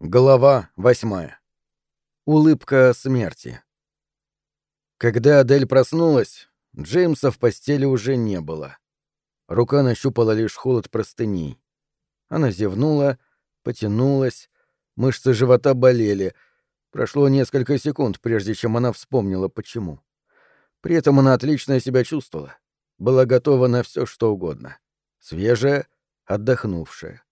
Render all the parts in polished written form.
Глава 8. Улыбка смерти. Когда Адель проснулась, Джеймса в постели уже не было. Рука нащупала лишь холод простыней. Она зевнула, потянулась, мышцы живота болели. Прошло несколько секунд, прежде чем она вспомнила, почему. При этом она отлично себя чувствовала. Была готова на все, что угодно. Свежая, отдохнувшая.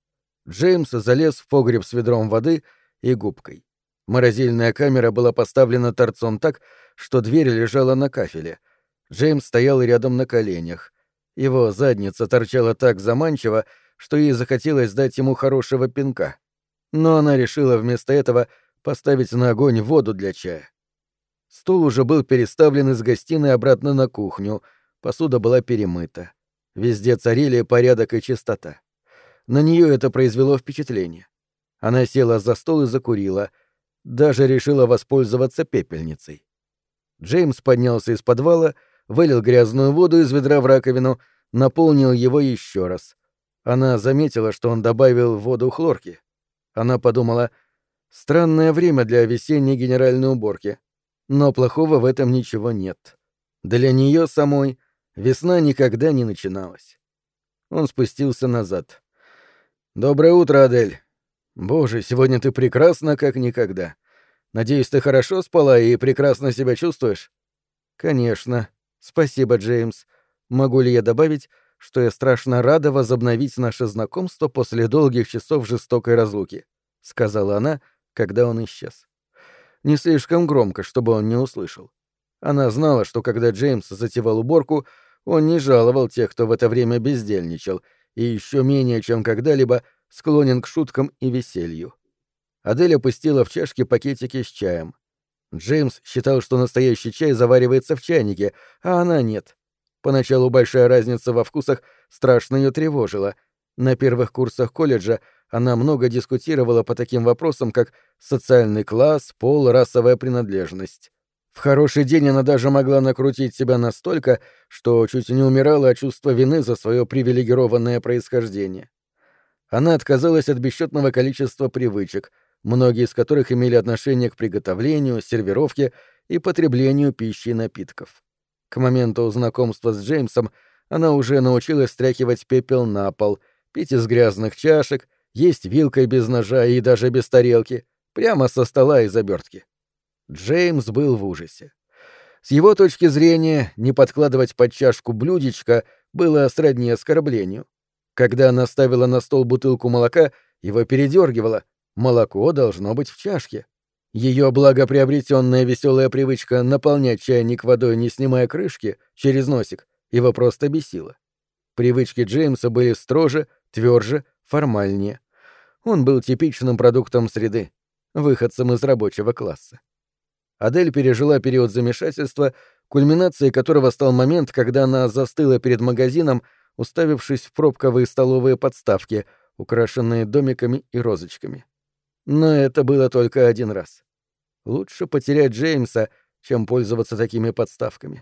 Джеймс залез в погреб с ведром воды и губкой. Морозильная камера была поставлена торцом так, что дверь лежала на кафеле. Джеймс стоял рядом на коленях. Его задница торчала так заманчиво, что ей захотелось дать ему хорошего пинка. Но она решила вместо этого поставить на огонь воду для чая. Стол уже был переставлен из гостиной обратно на кухню, посуда была перемыта. Везде царили порядок и чистота. На нее это произвело впечатление. Она села за стол и закурила, даже решила воспользоваться пепельницей. Джеймс поднялся из подвала, вылил грязную воду из ведра в раковину, наполнил его еще раз. Она заметила, что он добавил в воду хлорки. Она подумала, странное время для весенней генеральной уборки, но плохого в этом ничего нет. Для нее самой весна никогда не начиналась. Он спустился назад. «Доброе утро, Адель. Боже, сегодня ты прекрасна, как никогда. Надеюсь, ты хорошо спала и прекрасно себя чувствуешь?» «Конечно. Спасибо, Джеймс. Могу ли я добавить, что я страшно рада возобновить наше знакомство после долгих часов жестокой разлуки?» — сказала она, когда он исчез. Не слишком громко, чтобы он не услышал. Она знала, что когда Джеймс затевал уборку, он не жаловал тех, кто в это время бездельничал, и еще менее, чем когда-либо, склонен к шуткам и веселью. Адель опустила в чашки пакетики с чаем. Джеймс считал, что настоящий чай заваривается в чайнике, а она нет. Поначалу большая разница во вкусах страшно ее тревожила. На первых курсах колледжа она много дискутировала по таким вопросам, как социальный класс, пол, расовая принадлежность. В хороший день она даже могла накрутить себя настолько, что чуть не умирала от чувства вины за свое привилегированное происхождение. Она отказалась от бесчетного количества привычек, многие из которых имели отношение к приготовлению, сервировке и потреблению пищи и напитков. К моменту знакомства с Джеймсом она уже научилась стряхивать пепел на пол, пить из грязных чашек, есть вилкой без ножа и даже без тарелки, прямо со стола из обертки. Джеймс был в ужасе. С его точки зрения, не подкладывать под чашку блюдечко было сродни оскорблению. Когда она ставила на стол бутылку молока, его передергивало. Молоко должно быть в чашке. Ее благоприобретенная веселая привычка наполнять чайник водой, не снимая крышки, через носик, его просто бесила. Привычки Джеймса были строже, тверже, формальнее. Он был типичным продуктом среды, выходцем из рабочего класса. Адель пережила период замешательства, кульминацией которого стал момент, когда она застыла перед магазином, уставившись в пробковые столовые подставки, украшенные домиками и розочками. Но это было только один раз. Лучше потерять Джеймса, чем пользоваться такими подставками.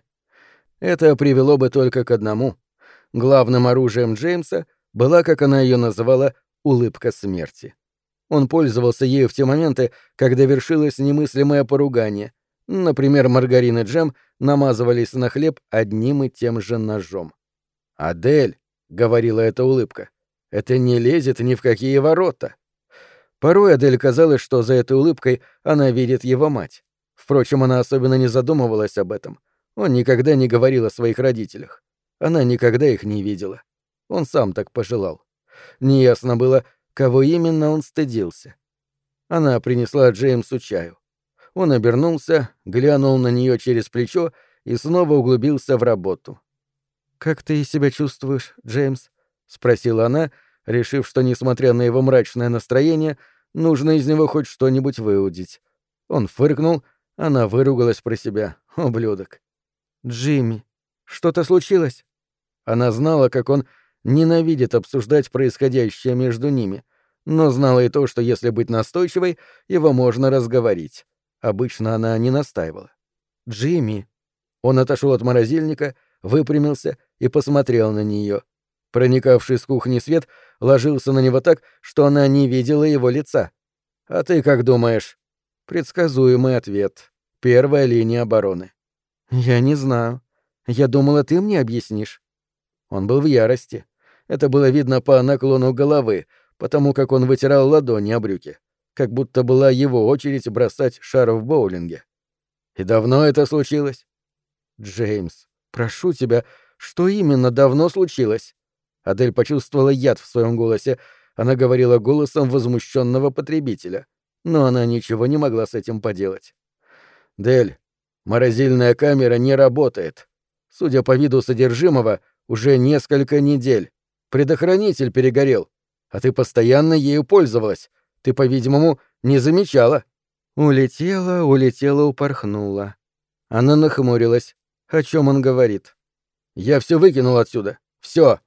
Это привело бы только к одному. Главным оружием Джеймса была, как она ее называла, улыбка смерти. Он пользовался ею в те моменты, когда вершилось немыслимое поругание. Например, маргарин и джем намазывались на хлеб одним и тем же ножом. «Адель», — говорила эта улыбка, — «это не лезет ни в какие ворота». Порой Адель казалось, что за этой улыбкой она видит его мать. Впрочем, она особенно не задумывалась об этом. Он никогда не говорил о своих родителях. Она никогда их не видела. Он сам так пожелал. Неясно было, кого именно он стыдился. Она принесла Джеймсу чаю. Он обернулся, глянул на нее через плечо и снова углубился в работу. «Как ты себя чувствуешь, Джеймс?» — спросила она, решив, что, несмотря на его мрачное настроение, нужно из него хоть что-нибудь выудить. Он фыркнул, она выругалась про себя. Ублюдок. «Джимми, что-то случилось?» Она знала, как он ненавидит обсуждать происходящее между ними, но знала и то, что если быть настойчивой, его можно разговорить. Обычно она не настаивала. «Джимми». Он отошел от морозильника, выпрямился и посмотрел на нее. Проникавший с кухни свет ложился на него так, что она не видела его лица. А ты как думаешь? Предсказуемый ответ. Первая линия обороны. Я не знаю. Я думала, ты мне объяснишь. Он был в ярости. Это было видно по наклону головы, потому как он вытирал ладони о брюки, как будто была его очередь бросать шар в боулинге. И давно это случилось? Джеймс, прошу тебя, что именно давно случилось? Адель почувствовала яд в своем голосе. Она говорила голосом возмущенного потребителя. Но она ничего не могла с этим поделать. «Дель, морозильная камера не работает. Судя по виду содержимого, уже несколько недель. Предохранитель перегорел. А ты постоянно ею пользовалась. Ты, по-видимому, не замечала». Улетела, упорхнула. Она нахмурилась. О чем он говорит? «Я все выкинул отсюда. Все.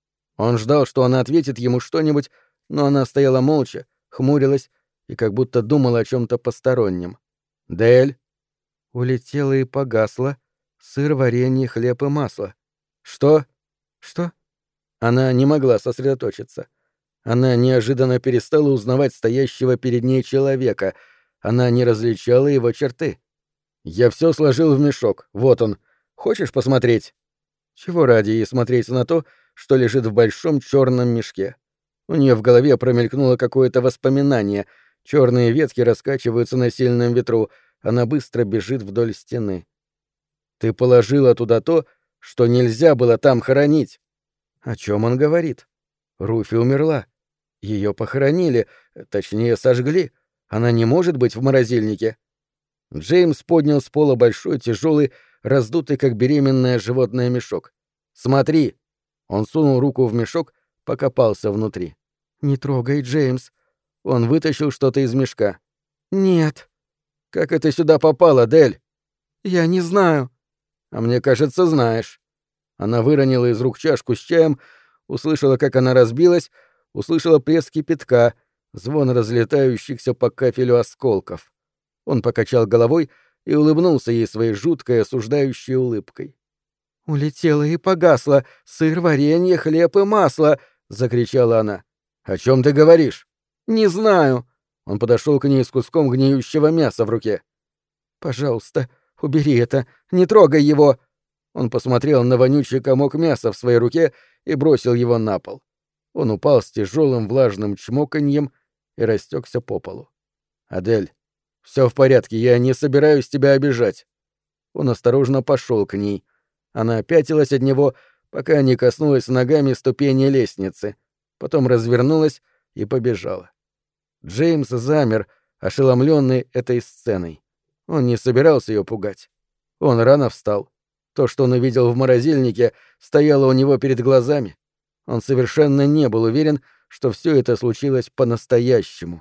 Он ждал, что она ответит ему что-нибудь, но она стояла молча, хмурилась и как будто думала о чем-то постороннем. «Дель?» Улетела и погасла. Сыр, варенье, хлеб и масло. «Что?» «Что?» Она не могла сосредоточиться. Она неожиданно перестала узнавать стоящего перед ней человека. Она не различала его черты. «Я все сложил в мешок. Вот он. Хочешь посмотреть?» Чего ради ей смотреть на то, что лежит в большом черном мешке? У нее в голове промелькнуло какое-то воспоминание. Черные ветки раскачиваются на сильном ветру. Она быстро бежит вдоль стены. «Ты положила туда то, что нельзя было там хоронить». О чем он говорит? Руфи умерла. Ее похоронили, точнее, сожгли. Она не может быть в морозильнике. Джеймс поднял с пола большой, тяжелый, раздутый, как беременное животное, мешок. «Смотри!» Он сунул руку в мешок, покопался внутри. «Не трогай, Джеймс!» Он вытащил что-то из мешка. «Нет!» «Как это сюда попало, Дель?» «Я не знаю!» «А мне кажется, знаешь!» Она выронила из рук чашку с чаем, услышала, как она разбилась, услышала плеск кипятка, звон разлетающихся по кафелю осколков. Он покачал головой и улыбнулся ей своей жуткой, осуждающей улыбкой. «Улетела и погасла. Сыр, варенье, хлеб и масло!» — закричала она. «О чем ты говоришь?» «Не знаю». Он подошел к ней с куском гниющего мяса в руке. «Пожалуйста, убери это. Не трогай его!» Он посмотрел на вонючий комок мяса в своей руке и бросил его на пол. Он упал с тяжелым влажным чмоканьем и растекся по полу. «Адель, все в порядке, я не собираюсь тебя обижать». Он осторожно пошел к ней. Она пятилась от него, пока не коснулась ногами ступени лестницы, потом развернулась и побежала. Джеймс замер, ошеломленный этой сценой. Он не собирался ее пугать. Он рано встал. То, что он увидел в морозильнике, стояло у него перед глазами. Он совершенно не был уверен, что все это случилось по-настоящему.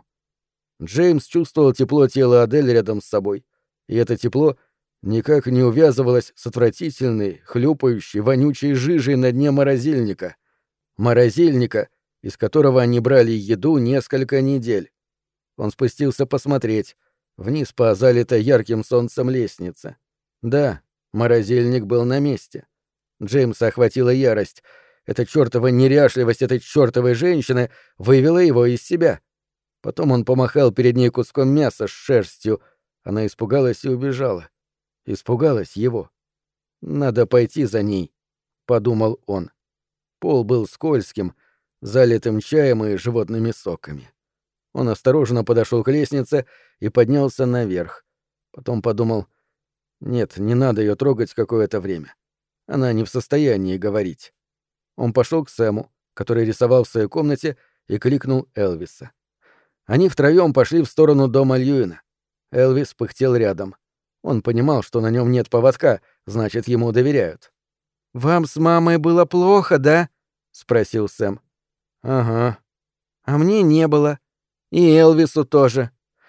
Джеймс чувствовал тепло тела Адель рядом с собой, и это тепло никак не увязывалось с отвратительной, хлюпающей, вонючей жижей на дне морозильника. Морозильника, из которого они брали еду несколько недель. Он спустился посмотреть, вниз по залитой ярким солнцем лестнице. Да, морозильник был на месте. Джеймса охватила ярость. Эта чёртова неряшливость этой чёртовой женщины вывела его из себя. Потом он помахал перед ней куском мяса с шерстью. Она испугалась и убежала. Испугалась его. «Надо пойти за ней», — подумал он. Пол был скользким, залитым чаем и животными соками. Он осторожно подошел к лестнице и поднялся наверх. Потом подумал, нет, не надо ее трогать какое-то время. Она не в состоянии говорить. Он пошел к Сэму, который рисовал в своей комнате, и кликнул Элвиса. Они втроем пошли в сторону дома Льюина. Элвис пыхтел рядом. Он понимал, что на нем нет поводка, значит, ему доверяют. «Вам с мамой было плохо, да?» — спросил Сэм. «Ага. А мне не было. И Элвису тоже».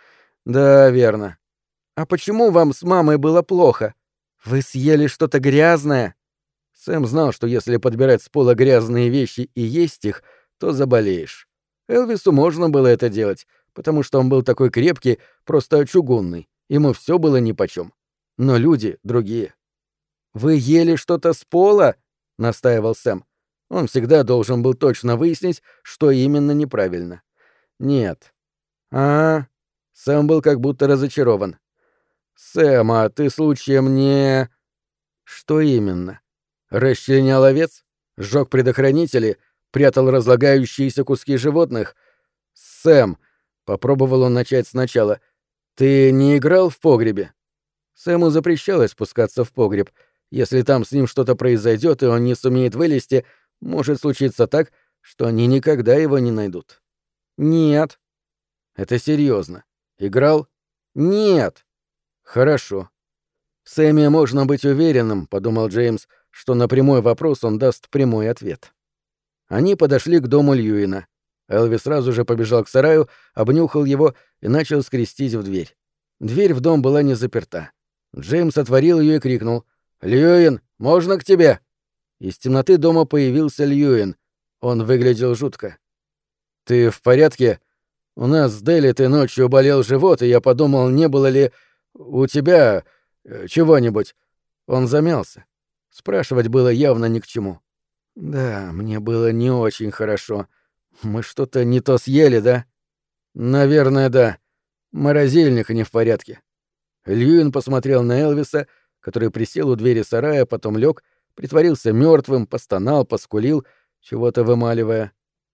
«Да, верно. А почему вам с мамой было плохо? Вы съели что-то грязное?» Сэм знал, что если подбирать с пола грязные вещи и есть их, то заболеешь. Элвису можно было это делать, потому что он был такой крепкий, просто чугунный. Ему все было нипочем. Но люди другие. «Вы ели что-то с пола?» — настаивал Сэм. Он всегда должен был точно выяснить, что именно неправильно. «Нет». «А, Сэм был как будто разочарован. «Сэм, а ты случаем не...» «Что именно? Расчленял овец? Сжёг предохранители? Прятал разлагающиеся куски животных? Сэм...» — попробовал он начать сначала. «Ты не играл в погребе?» Сэму запрещалось спускаться в погреб. Если там с ним что-то произойдет, и он не сумеет вылезти, может случиться так, что они никогда его не найдут. «Нет». «Это серьезно. Играл?» «Нет». «Хорошо». «В Сэме можно быть уверенным», — подумал Джеймс, что на прямой вопрос он даст прямой ответ. Они подошли к дому Льюина. Элвис сразу же побежал к сараю, обнюхал его и начал скрестись в дверь. Дверь в дом была не заперта. Джеймс отворил ее и крикнул: «Льюин, можно к тебе?» Из темноты дома появился Льюин. Он выглядел жутко. «Ты в порядке? У нас с Дели ты ночью болел живот, и я подумал, не было ли у тебя чего-нибудь». Он замялся. Спрашивать было явно ни к чему. «Да, мне было не очень хорошо. Мы что-то не то съели, да?» «Наверное, да. Морозильник не в порядке». Льюин посмотрел на Элвиса, который присел у двери сарая, потом лег, притворился мертвым, постонал, поскулил, чего-то вымаливая.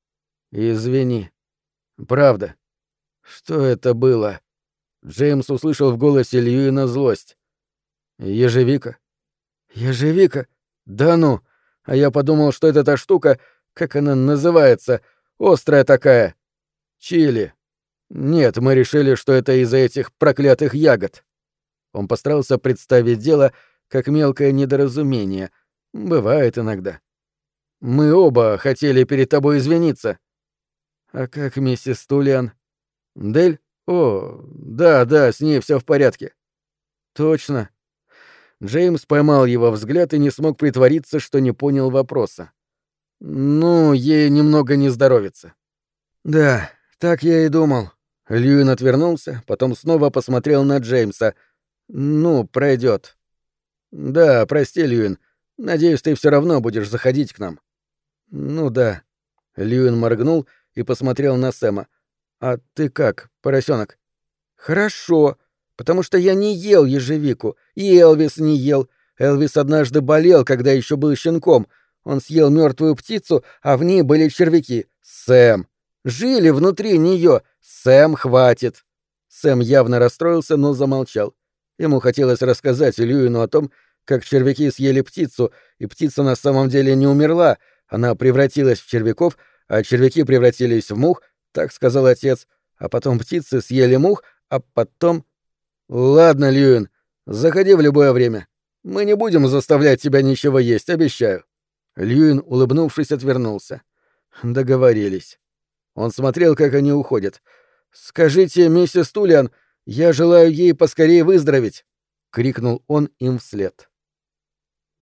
«Извини. Правда. Что это было?» Джеймс услышал в голосе Льюина злость. «Ежевика?» «Ежевика? Да ну! А я подумал, что это та штука, как она называется, острая такая. Чили. Нет, мы решили, что это из-за этих проклятых ягод». Он постарался представить дело как мелкое недоразумение. Бывает иногда. «Мы оба хотели перед тобой извиниться». «А как миссис Тулиан?» «Дель? О, да, с ней все в порядке». «Точно». Джеймс поймал его взгляд и не смог притвориться, что не понял вопроса. «Ну, ей немного не здоровится». «Да, так я и думал». Льюин отвернулся, потом снова посмотрел на Джеймса. «Ну, пройдет». «Да, прости, Льюин. Надеюсь, ты все равно будешь заходить к нам». «Ну да». Льюин моргнул и посмотрел на Сэма. «А ты как, поросенок?» «Хорошо, потому что я не ел ежевику, и Элвис не ел. Элвис однажды болел, когда еще был щенком. Он съел мертвую птицу, а в ней были червяки. Сэм! Жили внутри нее. Сэм, хватит!» Сэм явно расстроился, но замолчал. Ему хотелось рассказать Льюину о том, как червяки съели птицу, и птица на самом деле не умерла, она превратилась в червяков, а червяки превратились в мух, так сказал отец, а потом птицы съели мух, а потом... «Ладно, Льюин, заходи в любое время. Мы не будем заставлять тебя ничего есть, обещаю». Льюин, улыбнувшись, отвернулся. Договорились. Он смотрел, как они уходят. «Скажите, миссис Тулиан, я желаю ей поскорее выздороветь!» — крикнул он им вслед.